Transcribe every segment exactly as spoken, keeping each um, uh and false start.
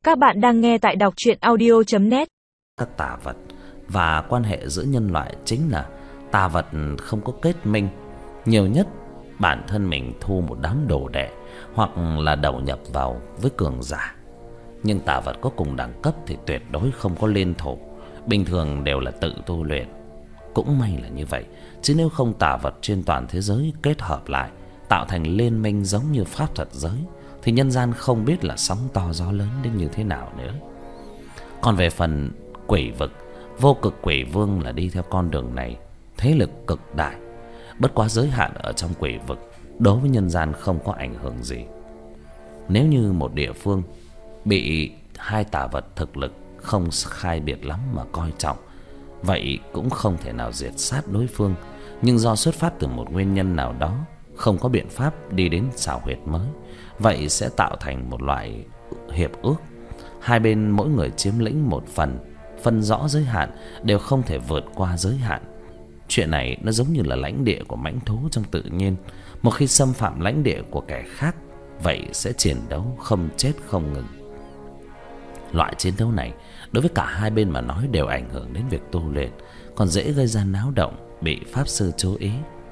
Các bạn đang nghe tại đọc truyện audio chấm net. Các tà vật và quan hệ giữa nhân loại chính là tà vật không có kết minh. Nhiều nhất bản thân mình thu một đám đồ đệ hoặc là đầu nhập vào với cường giả. Nhưng tà vật có cùng đẳng cấp thì tuyệt đối không có liên thủ, bình thường đều là tự tu luyện. Cũng may là như vậy, chứ nếu không tà vật trên toàn thế giới kết hợp lại tạo thành liên minh giống như pháp thuật giới thì nhân gian không biết là sóng to gió lớn đến như thế nào nữa. Còn về phần quỷ vực, vô cực quỷ vương là đi theo con đường này, thế lực cực đại. Bất quá giới hạn ở trong quỷ vực đối với nhân gian không có ảnh hưởng gì. Nếu như một địa phương bị hai tà vật thực lực không khai biệt lắm mà coi trọng, vậy cũng không thể nào diệt sát đối phương. Nhưng do xuất phát từ một nguyên nhân nào đó, không có biện pháp đi đến xảo huyệt mới, vậy sẽ tạo thành một loại hiệp ước. Hai bên mỗi người chiếm lĩnh một phần, phân rõ giới hạn, đều không thể vượt qua giới hạn. Chuyện này nó giống như là lãnh địa của mãnh thú trong tự nhiên. Một khi xâm phạm lãnh địa của kẻ khác, vậy sẽ chiến đấu không chết không ngừng. Loại chiến đấu này đối với cả hai bên mà nói đều ảnh hưởng đến việc tu luyện, còn dễ gây ra náo động, bị pháp sư chú ý.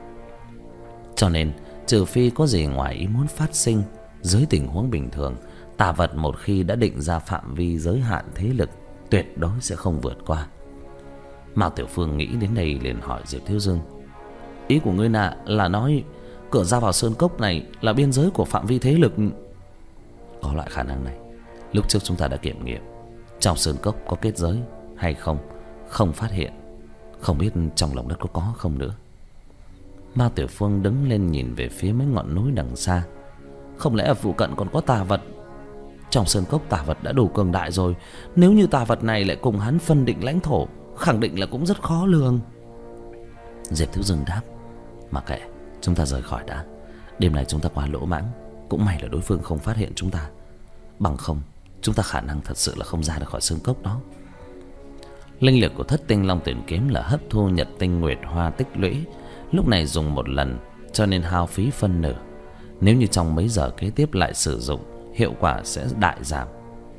Cho nên trừ phi có gì ngoài ý muốn phát sinh, dưới tình huống bình thường, tà vật một khi đã định ra phạm vi giới hạn thế lực, tuyệt đối sẽ không vượt qua. Mao Tiểu Phương nghĩ đến đây liền hỏi Diệp Thiếu Dương: Ý của ngươi nà là nói cửa ra vào sơn cốc này là biên giới của phạm vi thế lực? Có loại khả năng này. Lúc trước chúng ta đã kiểm nghiệm, trong sơn cốc có kết giới hay không, không phát hiện. Không biết trong lòng đất có có không nữa. Mao Tiểu Phương đứng lên nhìn về phía mấy ngọn núi đằng xa. Không lẽ ở phụ cận còn có tà vật? Trong sơn cốc tà vật đã đủ cường đại rồi, nếu như tà vật này lại cùng hắn phân định lãnh thổ, khẳng định là cũng rất khó lường. Diệp Thiếu Dương đáp: Mà kệ, chúng ta rời khỏi đã. Đêm nay chúng ta quá lỗ mãng, cũng may là đối phương không phát hiện chúng ta. Bằng không, chúng ta khả năng thật sự là không ra được khỏi sơn cốc đó. Linh lực của Thất Tinh Long Tuyển Kiếm là hấp thu nhật tinh nguyệt hoa tích lũy, lúc này dùng một lần cho nên hao phí phân nửa. Nếu như trong mấy giờ kế tiếp lại sử dụng, hiệu quả sẽ đại giảm.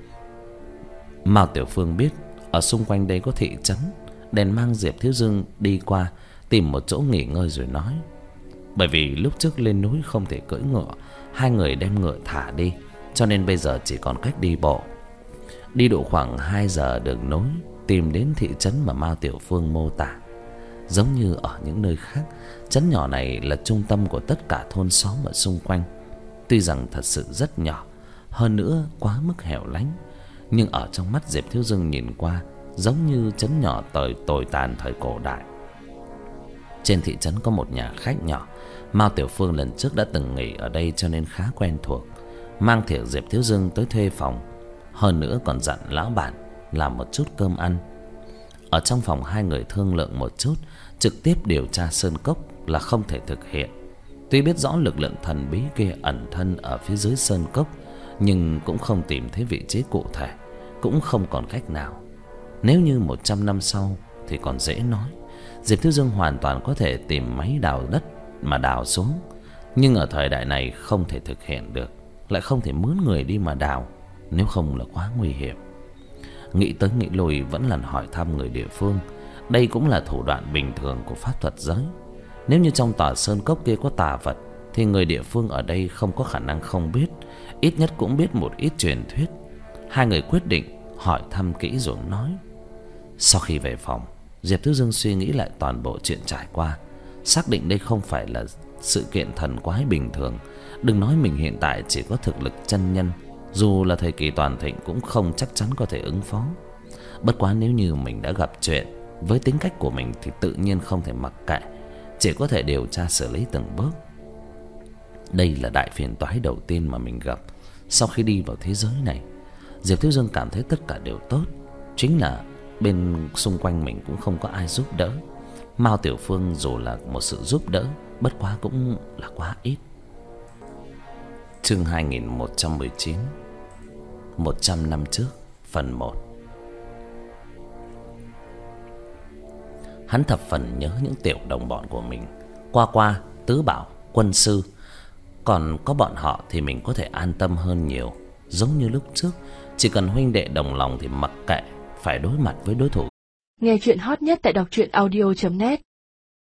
Mao Tiểu Phương biết ở xung quanh đây có thị trấn, bèn mang Diệp Thiếu Dương đi qua tìm một chỗ nghỉ ngơi rồi nói: Bởi vì lúc trước lên núi không thể cưỡi ngựa, hai người đem ngựa thả đi, cho nên bây giờ chỉ còn cách đi bộ. Đi độ khoảng hai giờ đường núi, tìm đến thị trấn mà Mao Tiểu Phương mô tả. Giống như ở những nơi khác, trấn nhỏ này là trung tâm của tất cả thôn xóm ở xung quanh. Tuy rằng thật sự rất nhỏ, hơn nữa quá mức hẻo lánh, nhưng ở trong mắt Diệp Thiếu Dương nhìn qua giống như trấn nhỏ tồi tồi tàn thời cổ đại. Trên thị trấn có một nhà khách nhỏ, Mao Tiểu Phương lần trước đã từng nghỉ ở đây cho nên khá quen thuộc. Mang thiệp Diệp Thiếu Dương tới thuê phòng, hơn nữa còn dặn lão bản làm một chút cơm ăn. Ở trong phòng hai người thương lượng một chút, trực tiếp điều tra sơn cốc là không thể thực hiện. Tuy biết rõ lực lượng thần bí kia ẩn thân ở phía dưới sơn cốc, nhưng cũng không tìm thấy vị trí cụ thể, cũng không còn cách nào. Nếu như một trăm năm sau thì còn dễ nói, Diệp Thiếu Dương hoàn toàn có thể tìm máy đào đất mà đào xuống. Nhưng ở thời đại này không thể thực hiện được, lại không thể mướn người đi mà đào, nếu không là quá nguy hiểm. Nghĩ tới nghĩ lui vẫn là hỏi thăm người địa phương. Đây cũng là thủ đoạn bình thường của pháp thuật giới. Nếu như trong tòa sơn cốc kia có tà vật, thì người địa phương ở đây không có khả năng không biết, ít nhất cũng biết một ít truyền thuyết. Hai người quyết định hỏi thăm kỹ rồi nói. Sau khi về phòng, Diệp Thiếu Dương suy nghĩ lại toàn bộ chuyện trải qua, xác định đây không phải là sự kiện thần quái bình thường. Đừng nói mình hiện tại chỉ có thực lực chân nhân, dù là thời kỳ toàn thịnh cũng không chắc chắn có thể ứng phó. Bất quá nếu như mình đã gặp chuyện, với tính cách của mình thì tự nhiên không thể mặc kệ, chỉ có thể điều tra xử lý từng bước. Đây là đại phiền toái đầu tiên mà mình gặp sau khi đi vào thế giới này. Diệp Thiếu Dương cảm thấy tất cả đều tốt, chính là bên xung quanh mình cũng không có ai giúp đỡ. Mao Tiểu Phương dù là một sự giúp đỡ, bất quá cũng là quá ít. Chương hai nghìn một trăm mười chín, một trăm năm trước, phần một. Hắn thập phần nhớ những tiểu đồng bọn của mình, Qua Qua, Tứ Bảo, Quân Sư. Còn có bọn họ thì mình có thể an tâm hơn nhiều. giống như lúc trước, chỉ cần huynh đệ đồng lòng thì mặc kệ phải đối mặt với đối thủ. Nghe chuyện hot nhất tại đọc truyện audio chấm net.